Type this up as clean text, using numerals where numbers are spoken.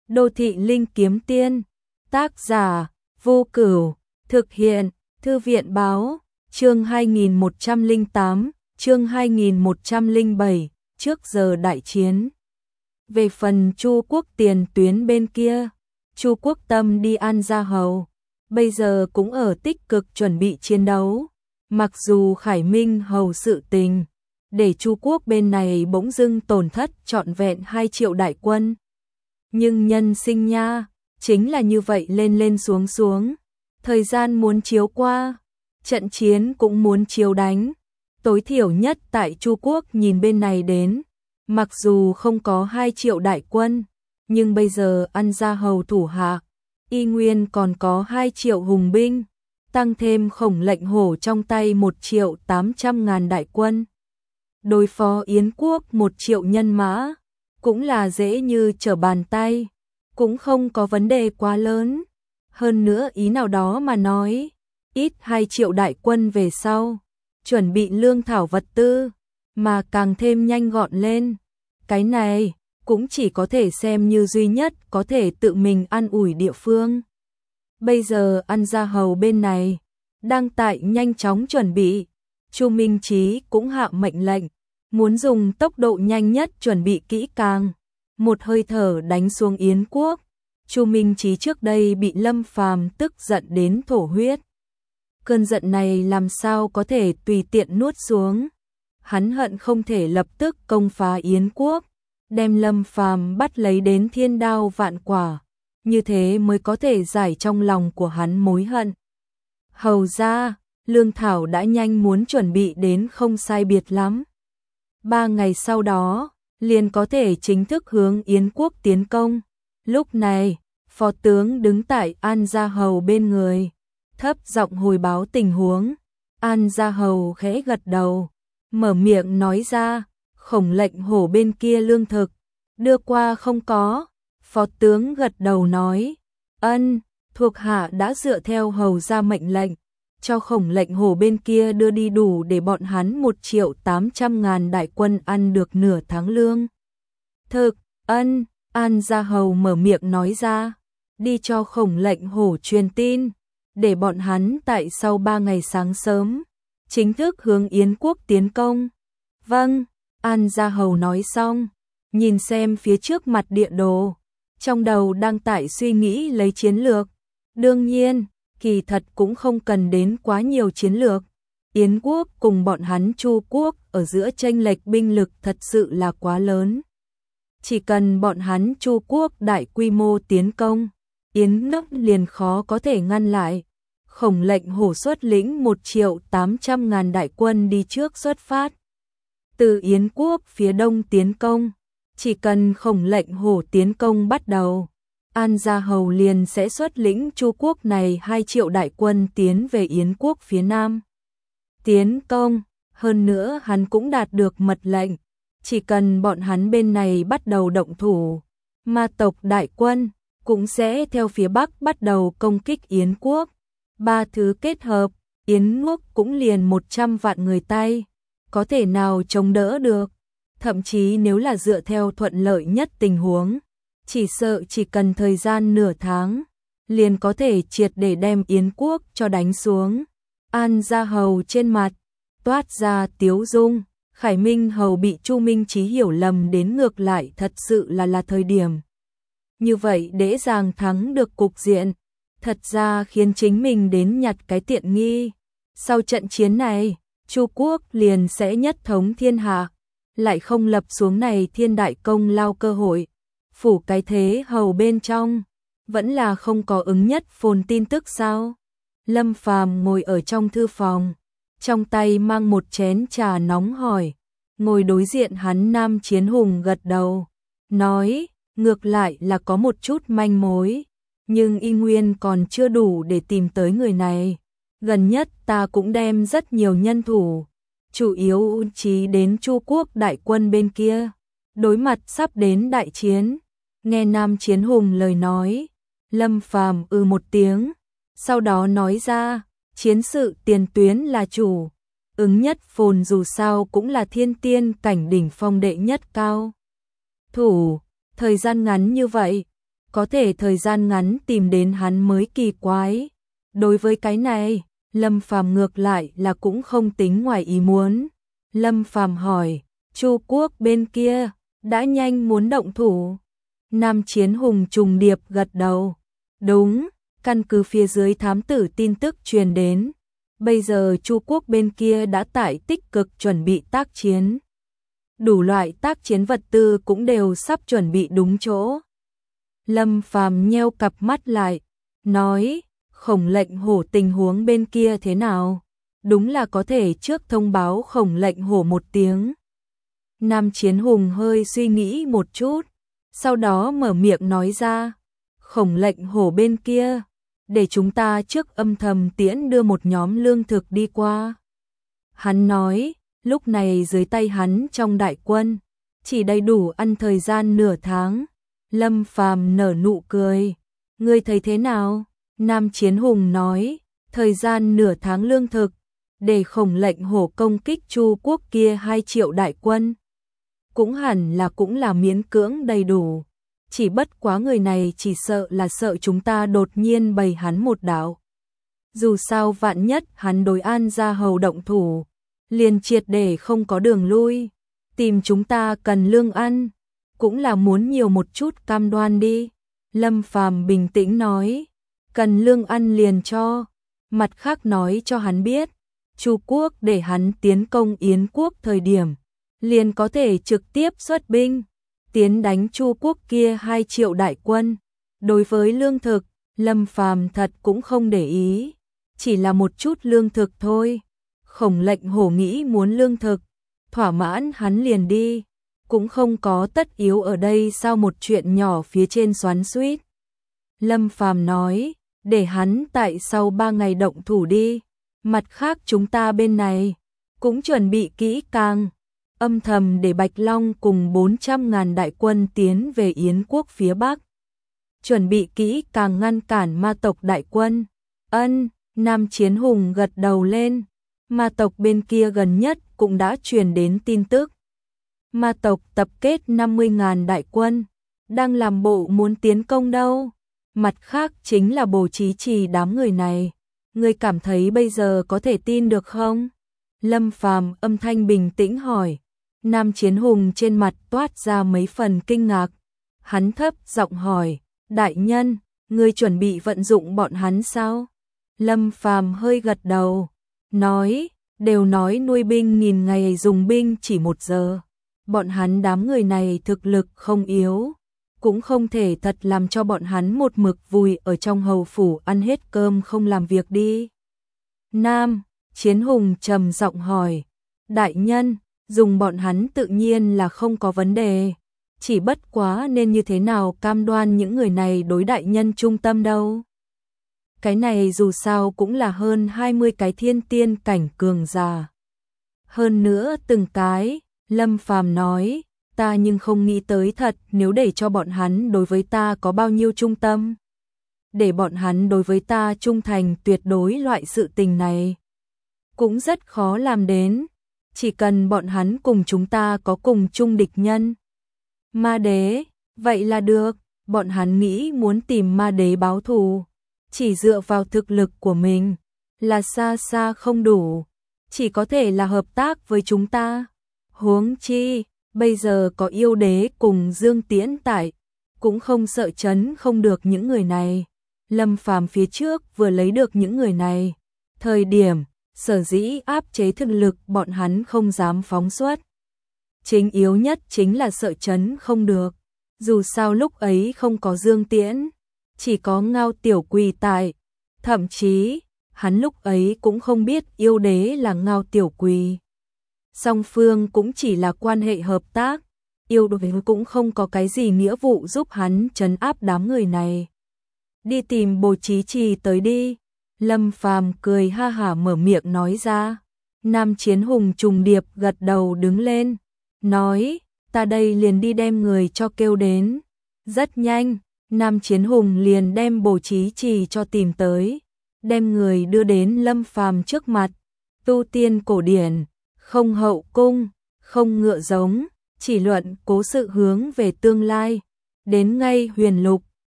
Đô thị linh kiếm tiên, tác giả, Vô Cửu, thực hiện, Thư viện báo, chương 2108, chương 2107, trước giờ đại chiến. Về phần Chu Quốc tiền tuyến bên kia, Chu Quốc Tâm đi An Gia Hầu, bây giờ cũng ở tích cực chuẩn bị chiến đấu. Mặc dù Khải Minh Hầu sự tình, để Chu Quốc bên này bỗng dưng tổn thất trọn vẹn 2 triệu đại quân. Nhưng nhân sinh nha, chính là như vậy lên lên xuống xuống. Thời gian muốn chiếu qua, trận chiến cũng muốn chiếu đánh. Tối thiểu nhất tại Chu Quốc nhìn bên này đến, mặc dù không có 2 triệu đại quân, nhưng bây giờ An Gia Hầu thủ hạ, y nguyên còn có 2 triệu hùng binh, tăng thêm Khổng Lệnh Hổ trong tay 1.800.000 đại quân. Đối phó Yến Quốc 1 triệu nhân mã, cũng là dễ như trở bàn tay, cũng không có vấn đề quá lớn. Hơn nữa ý nào đó mà nói, ít 2 triệu đại quân về sau, chuẩn bị lương thảo vật tư, mà càng thêm nhanh gọn lên. Cái này cũng chỉ có thể xem như duy nhất có thể tự mình an ủi địa phương. Bây giờ An Gia Hầu bên này đang tại nhanh chóng chuẩn bị, Chu Minh Chí cũng hạ mệnh lệnh, muốn dùng tốc độ nhanh nhất chuẩn bị kỹ càng, một hơi thở đánh xuống Yến Quốc. Chu Minh Chí trước đây bị Lâm Phàm tức giận đến thổ huyết. Cơn giận này làm sao có thể tùy tiện nuốt xuống. Hắn hận không thể lập tức công phá Yến Quốc, đem Lâm Phàm bắt lấy đến thiên đao vạn quả, như thế mới có thể giải trong lòng của hắn mối hận. Hầu ra, lương thảo đã nhanh muốn chuẩn bị đến không sai biệt lắm. 3 ngày sau đó, liền có thể chính thức hướng Yến Quốc tiến công. Lúc này, phó tướng đứng tại An Gia Hầu bên người, thấp giọng hồi báo tình huống. An Gia Hầu khẽ gật đầu, mở miệng nói ra, Khổng Lệnh Hổ bên kia lương thực, đưa qua không có. Phó tướng gật đầu nói, ân, thuộc hạ đã dựa theo hầu ra mệnh lệnh, cho Khổng Lệnh Hổ bên kia đưa đi đủ để bọn hắn 1.800.000 đại quân ăn được nửa tháng lương. Thực, ân, An Gia Hầu mở miệng nói ra, đi cho Khổng Lệnh Hổ truyền tin, để bọn hắn tại sau 3 ngày sáng sớm, chính thức hướng Yến Quốc tiến công. Vâng, An Gia Hầu nói xong, nhìn xem phía trước mặt địa đồ, trong đầu đang tại suy nghĩ lấy chiến lược. Đương nhiên, kỳ thật cũng không cần đến quá nhiều chiến lược. Yến Quốc cùng bọn hắn Chu Quốc ở giữa chênh lệch binh lực thật sự là quá lớn. Chỉ cần bọn hắn Chu Quốc đại quy mô tiến công, Yến nước liền khó có thể ngăn lại. Khổng Lệnh Hổ xuất lĩnh 1.800.000 đại quân đi trước xuất phát, từ Yến Quốc phía đông tiến công. Chỉ cần Khổng Lệnh Hổ tiến công bắt đầu, An Gia Hầu liền sẽ xuất lĩnh Chu Quốc này 2 triệu đại quân tiến về Yến Quốc phía nam. Tiến công, hơn nữa hắn cũng đạt được mật lệnh, chỉ cần bọn hắn bên này bắt đầu động thủ, ma tộc đại quân cũng sẽ theo phía bắc bắt đầu công kích Yến Quốc. 3 thứ kết hợp, Yến Quốc cũng liền 100 vạn người tay, có thể nào chống đỡ được. Thậm chí nếu là dựa theo thuận lợi nhất tình huống, chỉ sợ chỉ cần thời gian nửa tháng, liền có thể triệt để đem Yến Quốc cho đánh xuống. An Gia Hầu trên mặt toát ra tiếu dung, Khải Minh Hầu bị Chu Minh Chí hiểu lầm đến ngược lại thật sự là thời điểm. Như vậy dễ dàng thắng được cục diện, thật ra khiến chính mình đến nhặt cái tiện nghi. Sau trận chiến này, Chu Quốc liền sẽ nhất thống thiên hạ, lại không lập xuống này thiên đại công lao cơ hội. Phủ cái thế hầu bên trong, vẫn là không có ứng nhất phồn tin tức sao? Lâm Phàm ngồi ở trong thư phòng, trong tay mang một chén trà nóng hỏi. Ngồi đối diện hắn Nam Chiến Hùng gật đầu, nói, ngược lại là có một chút manh mối, nhưng y nguyên còn chưa đủ để tìm tới người này. Gần nhất ta cũng đem rất nhiều nhân thủ, chủ yếu chí đến Chu Quốc đại quân bên kia, đối mặt sắp đến đại chiến. Nghe Nam Chiến Hùng lời nói, Lâm Phàm một tiếng, sau đó nói ra, chiến sự tiền tuyến là chủ, ứng nhất phồn dù sao cũng là thiên tiên cảnh đỉnh phong đệ nhất cao thủ, thời gian ngắn như vậy, có thể thời gian ngắn tìm đến hắn mới kỳ quái. Đối với cái này, Lâm Phàm ngược lại là cũng không tính ngoài ý muốn. Lâm Phàm hỏi, Chu Quốc bên kia, đã nhanh muốn động thủ. Nam Chiến Hùng trùng điệp gật đầu. Đúng, căn cứ phía dưới thám tử tin tức truyền đến. Bây giờ Chu Quốc bên kia đã tại tích cực chuẩn bị tác chiến. Đủ loại tác chiến vật tư cũng đều sắp chuẩn bị đúng chỗ. Lâm Phàm nheo cặp mắt lại, nói, Khổng Lệnh Hổ tình huống bên kia thế nào? Đúng là có thể trước thông báo Khổng Lệnh Hổ một tiếng. Nam Chiến Hùng hơi suy nghĩ một chút, sau đó mở miệng nói ra, Khổng Lệnh Hổ bên kia, để chúng ta trước âm thầm tiễn đưa một nhóm lương thực đi qua. Hắn nói, lúc này dưới tay hắn trong đại quân, chỉ đầy đủ ăn thời gian nửa tháng. Lâm Phàm nở nụ cười, ngươi thấy thế nào? Nam Chiến Hùng nói, thời gian nửa tháng lương thực, để Khổng Lệnh Hổ công kích Chu Quốc kia 2 triệu đại quân. Cũng hẳn là cũng là miễn cưỡng đầy đủ. Chỉ bất quá người này chỉ sợ là sợ chúng ta đột nhiên bày hắn một đạo. Dù sao vạn nhất hắn đối An Gia Hầu động thủ, liền triệt để không có đường lui. Tìm chúng ta cần lương ăn, cũng là muốn nhiều một chút cam đoan đi. Lâm Phàm bình tĩnh nói, cần lương ăn liền cho. Mặt khác nói cho hắn biết, Chu Quốc để hắn tiến công Yến Quốc thời điểm, liền có thể trực tiếp xuất binh, tiến đánh Chu Quốc kia 2 triệu đại quân. Đối với lương thực, Lâm Phàm thật cũng không để ý, chỉ là một chút lương thực thôi. Khổng Lệnh Hổ nghĩ muốn lương thực, thỏa mãn hắn liền đi, cũng không có tất yếu ở đây sao một chuyện nhỏ phía trên xoắn xuýt. Lâm Phàm nói, để hắn tại sau 3 ngày động thủ đi, mặt khác chúng ta bên này cũng chuẩn bị kỹ càng, âm thầm để Bạch Long cùng 400.000 đại quân tiến về Yến Quốc phía Bắc. Chuẩn bị kỹ càng ngăn cản ma tộc đại quân. Ân, Nam Chiến Hùng gật đầu lên. Ma tộc bên kia gần nhất cũng đã truyền đến tin tức. Ma tộc tập kết 50.000 đại quân, đang làm bộ muốn tiến công đâu. Mặt khác chính là Bồ Chí Trì đám người này. Ngươi cảm thấy bây giờ có thể tin được không? Lâm Phàm âm thanh bình tĩnh hỏi. Nam Chiến Hùng trên mặt toát ra mấy phần kinh ngạc. Hắn thấp giọng hỏi, đại nhân, ngươi chuẩn bị vận dụng bọn hắn sao? Lâm Phàm hơi gật đầu, nói, đều nói nuôi binh nghìn ngày dùng binh chỉ 1 giờ. Bọn hắn đám người này thực lực không yếu, cũng không thể thật làm cho bọn hắn một mực vùi ở trong hầu phủ ăn hết cơm không làm việc đi. Nam Chiến Hùng trầm giọng hỏi, đại nhân, dùng bọn hắn tự nhiên là không có vấn đề, chỉ bất quá nên như thế nào cam đoan những người này đối đại nhân trung tâm đâu. Cái này dù sao cũng là hơn 20 cái thiên tiên cảnh cường giả. Hơn nữa từng cái, Lâm Phàm nói, ta nhưng không nghĩ tới thật nếu để cho bọn hắn đối với ta có bao nhiêu trung tâm. Để bọn hắn đối với ta trung thành tuyệt đối loại sự tình này, cũng rất khó làm đến. Chỉ cần bọn hắn cùng chúng ta có cùng chung địch nhân. Ma đế, vậy là được, bọn hắn nghĩ muốn tìm ma đế báo thù, chỉ dựa vào thực lực của mình là xa xa không đủ, chỉ có thể là hợp tác với chúng ta. Huống chi, bây giờ có yêu đế cùng Dương Tiễn tại, cũng không sợ chấn không được những người này. Lâm Phàm phía trước vừa lấy được những người này, thời điểm sở dĩ áp chế thực lực bọn hắn không dám phóng xuất. Chính yếu nhất chính là sợ chấn không được. Dù sao lúc ấy không có Dương Tiễn, chỉ có Ngao Tiểu Quỳ tại. Thậm chí, hắn lúc ấy cũng không biết yêu đế là Ngao Tiểu Quỳ. Song phương cũng chỉ là quan hệ hợp tác, yêu đế cũng không có cái gì nghĩa vụ giúp hắn trấn áp đám người này. Đi tìm Bồ Chí Trì tới đi. Lâm Phàm cười ha hả mở miệng nói ra. Nam Chiến Hùng trùng điệp gật đầu đứng lên, nói, ta đây liền đi đem người cho kêu đến. Rất nhanh, Nam Chiến Hùng liền đem Bồ Chí Trì cho tìm tới, đem người đưa đến Lâm Phàm trước mặt. Tu tiên cổ điển, không hậu cung, không ngựa giống, chỉ luận cố sự hướng về tương lai, đến ngay huyền lục,